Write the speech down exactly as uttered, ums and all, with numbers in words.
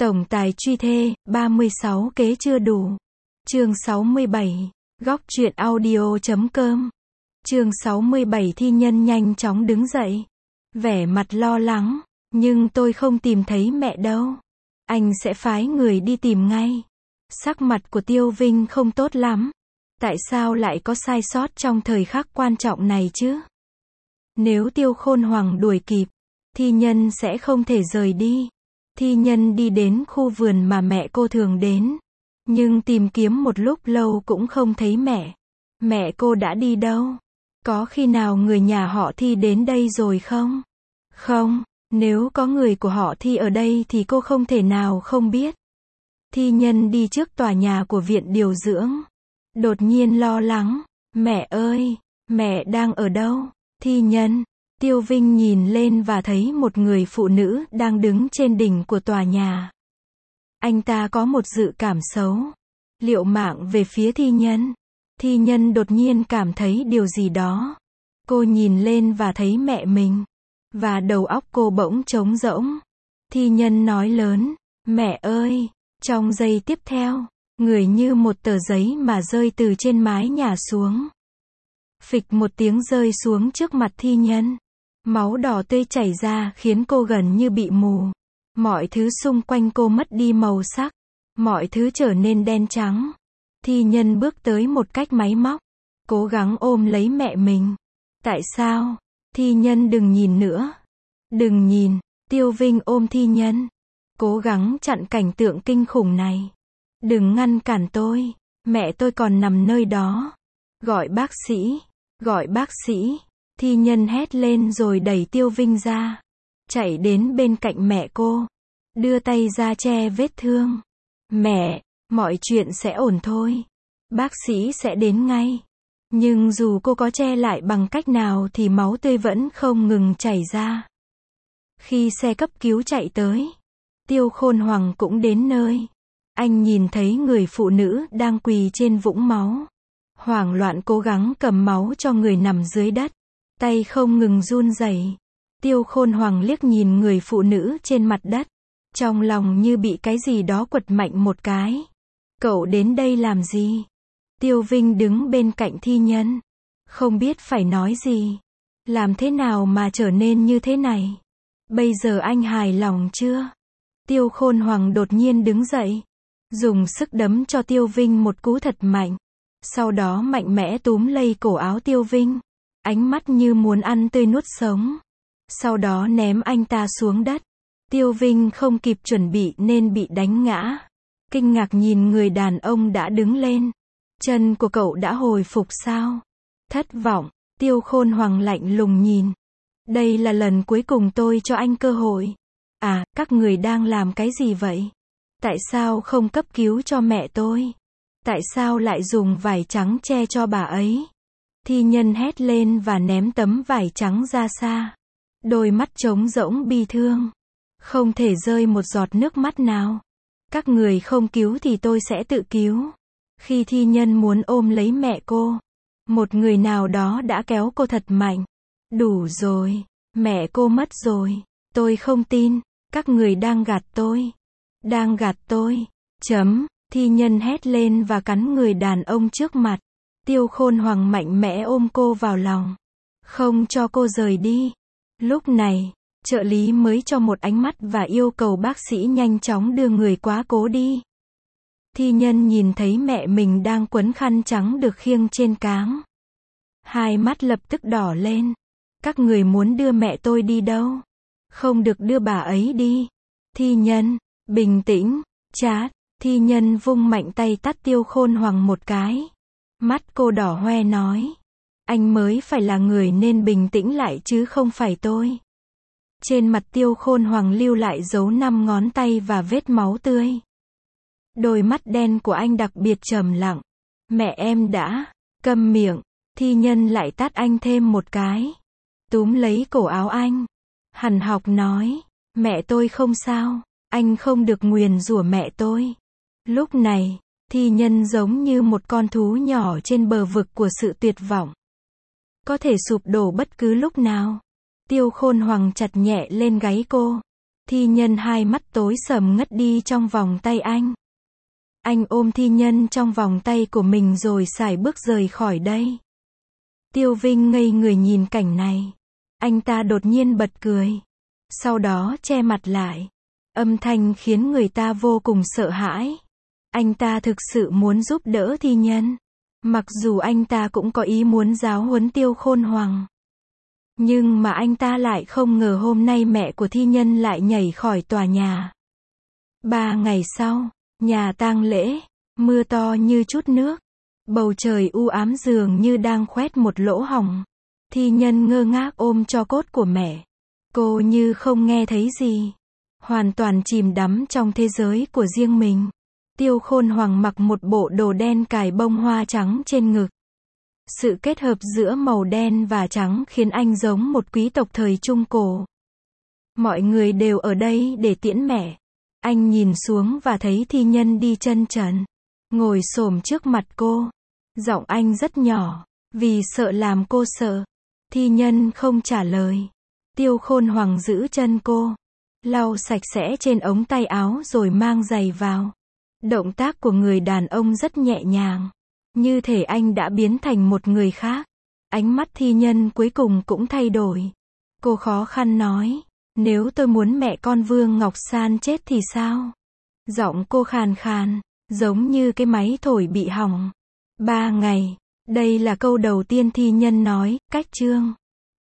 Tổng tài truy thê, ba mươi sáu kế chưa đủ. Chương sáu mươi bảy. Góc truyện audio chấm com. Chương sáu mươi bảy. Thi Nhân nhanh chóng đứng dậy. Vẻ mặt lo lắng. Nhưng tôi không tìm thấy mẹ đâu. Anh sẽ phái người đi tìm ngay. Sắc mặt của Tiêu Vinh không tốt lắm. Tại sao lại có sai sót trong thời khắc quan trọng này chứ? Nếu Tiêu Khôn Hoàng đuổi kịp, Thi Nhân sẽ không thể rời đi. Thi Nhân đi đến khu vườn mà mẹ cô thường đến. Nhưng tìm kiếm một lúc lâu cũng không thấy mẹ. Mẹ cô đã đi đâu? Có khi nào người nhà họ Thi đến đây rồi không? Không, nếu có người của họ Thi ở đây thì cô không thể nào không biết. Thi Nhân đi trước tòa nhà của viện điều dưỡng. Đột nhiên lo lắng. Mẹ ơi, mẹ đang ở đâu? Thi Nhân. Tiêu Vinh nhìn lên và thấy một người phụ nữ đang đứng trên đỉnh của tòa nhà. Anh ta có một dự cảm xấu. Liệu mạng về phía Thi Nhân. Thi Nhân đột nhiên cảm thấy điều gì đó. Cô nhìn lên và thấy mẹ mình. Và đầu óc cô bỗng trống rỗng. Thi Nhân nói lớn. Mẹ ơi! Trong giây tiếp theo, người như một tờ giấy mà rơi từ trên mái nhà xuống. Phịch một tiếng rơi xuống trước mặt Thi Nhân. Máu đỏ tươi chảy ra khiến cô gần như bị mù. Mọi thứ xung quanh cô mất đi màu sắc. Mọi thứ trở nên đen trắng. Thi Nhân bước tới một cách máy móc. Cố gắng ôm lấy mẹ mình. Tại sao? Thi Nhân đừng nhìn nữa. Đừng nhìn. Tiêu Vinh ôm Thi Nhân. Cố gắng chặn cảnh tượng kinh khủng này. Đừng ngăn cản tôi. Mẹ tôi còn nằm nơi đó. Gọi bác sĩ. Gọi bác sĩ. Thi Nhân hét lên rồi đẩy Tiêu Vinh ra. Chạy đến bên cạnh mẹ cô. Đưa tay ra che vết thương. Mẹ, mọi chuyện sẽ ổn thôi. Bác sĩ sẽ đến ngay. Nhưng dù cô có che lại bằng cách nào thì máu tươi vẫn không ngừng chảy ra. Khi xe cấp cứu chạy tới, Tiêu Khôn Hoàng cũng đến nơi. Anh nhìn thấy người phụ nữ đang quỳ trên vũng máu. Hoảng loạn cố gắng cầm máu cho người nằm dưới đất. Tay không ngừng run rẩy. Tiêu Khôn Hoàng liếc nhìn người phụ nữ trên mặt đất. Trong lòng như bị cái gì đó quật mạnh một cái. Cậu đến đây làm gì? Tiêu Vinh đứng bên cạnh Thi Nhân. Không biết phải nói gì. Làm thế nào mà trở nên như thế này? Bây giờ anh hài lòng chưa? Tiêu Khôn Hoàng đột nhiên đứng dậy. Dùng sức đấm cho Tiêu Vinh một cú thật mạnh. Sau đó mạnh mẽ túm lấy cổ áo Tiêu Vinh. Ánh mắt như muốn ăn tươi nuốt sống. Sau đó ném anh ta xuống đất. Tiêu Vinh không kịp chuẩn bị nên bị đánh ngã. Kinh ngạc nhìn người đàn ông đã đứng lên. Chân của cậu đã hồi phục sao? Thất vọng. Tiêu Khôn Hoàng lạnh lùng nhìn. Đây là lần cuối cùng tôi cho anh cơ hội. À, các người đang làm cái gì vậy? Tại sao không cấp cứu cho mẹ tôi? Tại sao lại dùng vải trắng che cho bà ấy? Thi Nhân hét lên và ném tấm vải trắng ra xa. Đôi mắt trống rỗng bi thương. Không thể rơi một giọt nước mắt nào. Các người không cứu thì tôi sẽ tự cứu. Khi Thi Nhân muốn ôm lấy mẹ cô, một người nào đó đã kéo cô thật mạnh. Đủ rồi. Mẹ cô mất rồi. Tôi không tin. Các người đang gạt tôi. Đang gạt tôi. Chấm. Thi Nhân hét lên và cắn người đàn ông trước mặt. Tiêu Khôn Hoàng mạnh mẽ ôm cô vào lòng. Không cho cô rời đi. Lúc này, trợ lý mới cho một ánh mắt và yêu cầu bác sĩ nhanh chóng đưa người quá cố đi. Thi Nhân nhìn thấy mẹ mình đang quấn khăn trắng được khiêng trên cáng. Hai mắt lập tức đỏ lên. Các người muốn đưa mẹ tôi đi đâu? Không được đưa bà ấy đi. Thi Nhân, bình tĩnh, chát. Thi Nhân vung mạnh tay tát Tiêu Khôn Hoàng một cái. Mắt cô đỏ hoe nói. Anh mới phải là người nên bình tĩnh lại chứ không phải tôi. Trên mặt Tiêu Khôn Hoàng lưu lại dấu năm ngón tay và vết máu tươi. Đôi mắt đen của anh đặc biệt trầm lặng. Mẹ em đã, câm miệng. Thi Nhân lại tát anh thêm một cái. Túm lấy cổ áo anh. Hằn học nói. Mẹ tôi không sao. Anh không được nguyền rủa mẹ tôi. Lúc này, Thi Nhân giống như một con thú nhỏ trên bờ vực của sự tuyệt vọng. Có thể sụp đổ bất cứ lúc nào. Tiêu Khôn Hoàng chặt nhẹ lên gáy cô. Thi nhân hai mắt tối sầm ngất đi trong vòng tay anh. Anh ôm thi nhân trong vòng tay của mình rồi sải bước rời khỏi đây. Tiêu Vinh ngây người nhìn cảnh này. Anh ta đột nhiên bật cười. Sau đó che mặt lại. Âm thanh khiến người ta vô cùng sợ hãi. Anh ta thực sự muốn giúp đỡ thi nhân. Mặc dù anh ta cũng có ý muốn giáo huấn Tiêu Khôn Hoàng. Nhưng mà anh ta lại không ngờ hôm nay mẹ của thi nhân lại nhảy khỏi tòa nhà. Ba ngày sau, nhà tang lễ, mưa to như chút nước. Bầu trời u ám dường như đang khoét một lỗ hổng. Thi nhân ngơ ngác ôm tro cốt của mẹ. Cô như không nghe thấy gì. Hoàn toàn chìm đắm trong thế giới của riêng mình. Tiêu Khôn Hoàng mặc một bộ đồ đen cài bông hoa trắng trên ngực. Sự kết hợp giữa màu đen và trắng khiến anh giống một quý tộc thời Trung Cổ. Mọi người đều ở đây để tiễn mẹ. Anh nhìn xuống và thấy thi nhân đi chân trần. Ngồi xổm trước mặt cô. Giọng anh rất nhỏ. Vì sợ làm cô sợ. Thi nhân không trả lời. Tiêu Khôn Hoàng giữ chân cô. Lau sạch sẽ trên ống tay áo rồi mang giày vào. Động tác của người đàn ông rất nhẹ nhàng. Như thể anh đã biến thành một người khác. Ánh mắt thi nhân cuối cùng cũng thay đổi. Cô khó khăn nói. Nếu tôi muốn mẹ con Vương Ngọc San chết thì sao? Giọng cô khàn khàn. Giống như cái máy thổi bị hỏng. Ba ngày. Đây là câu đầu tiên thi nhân nói. Cách chương.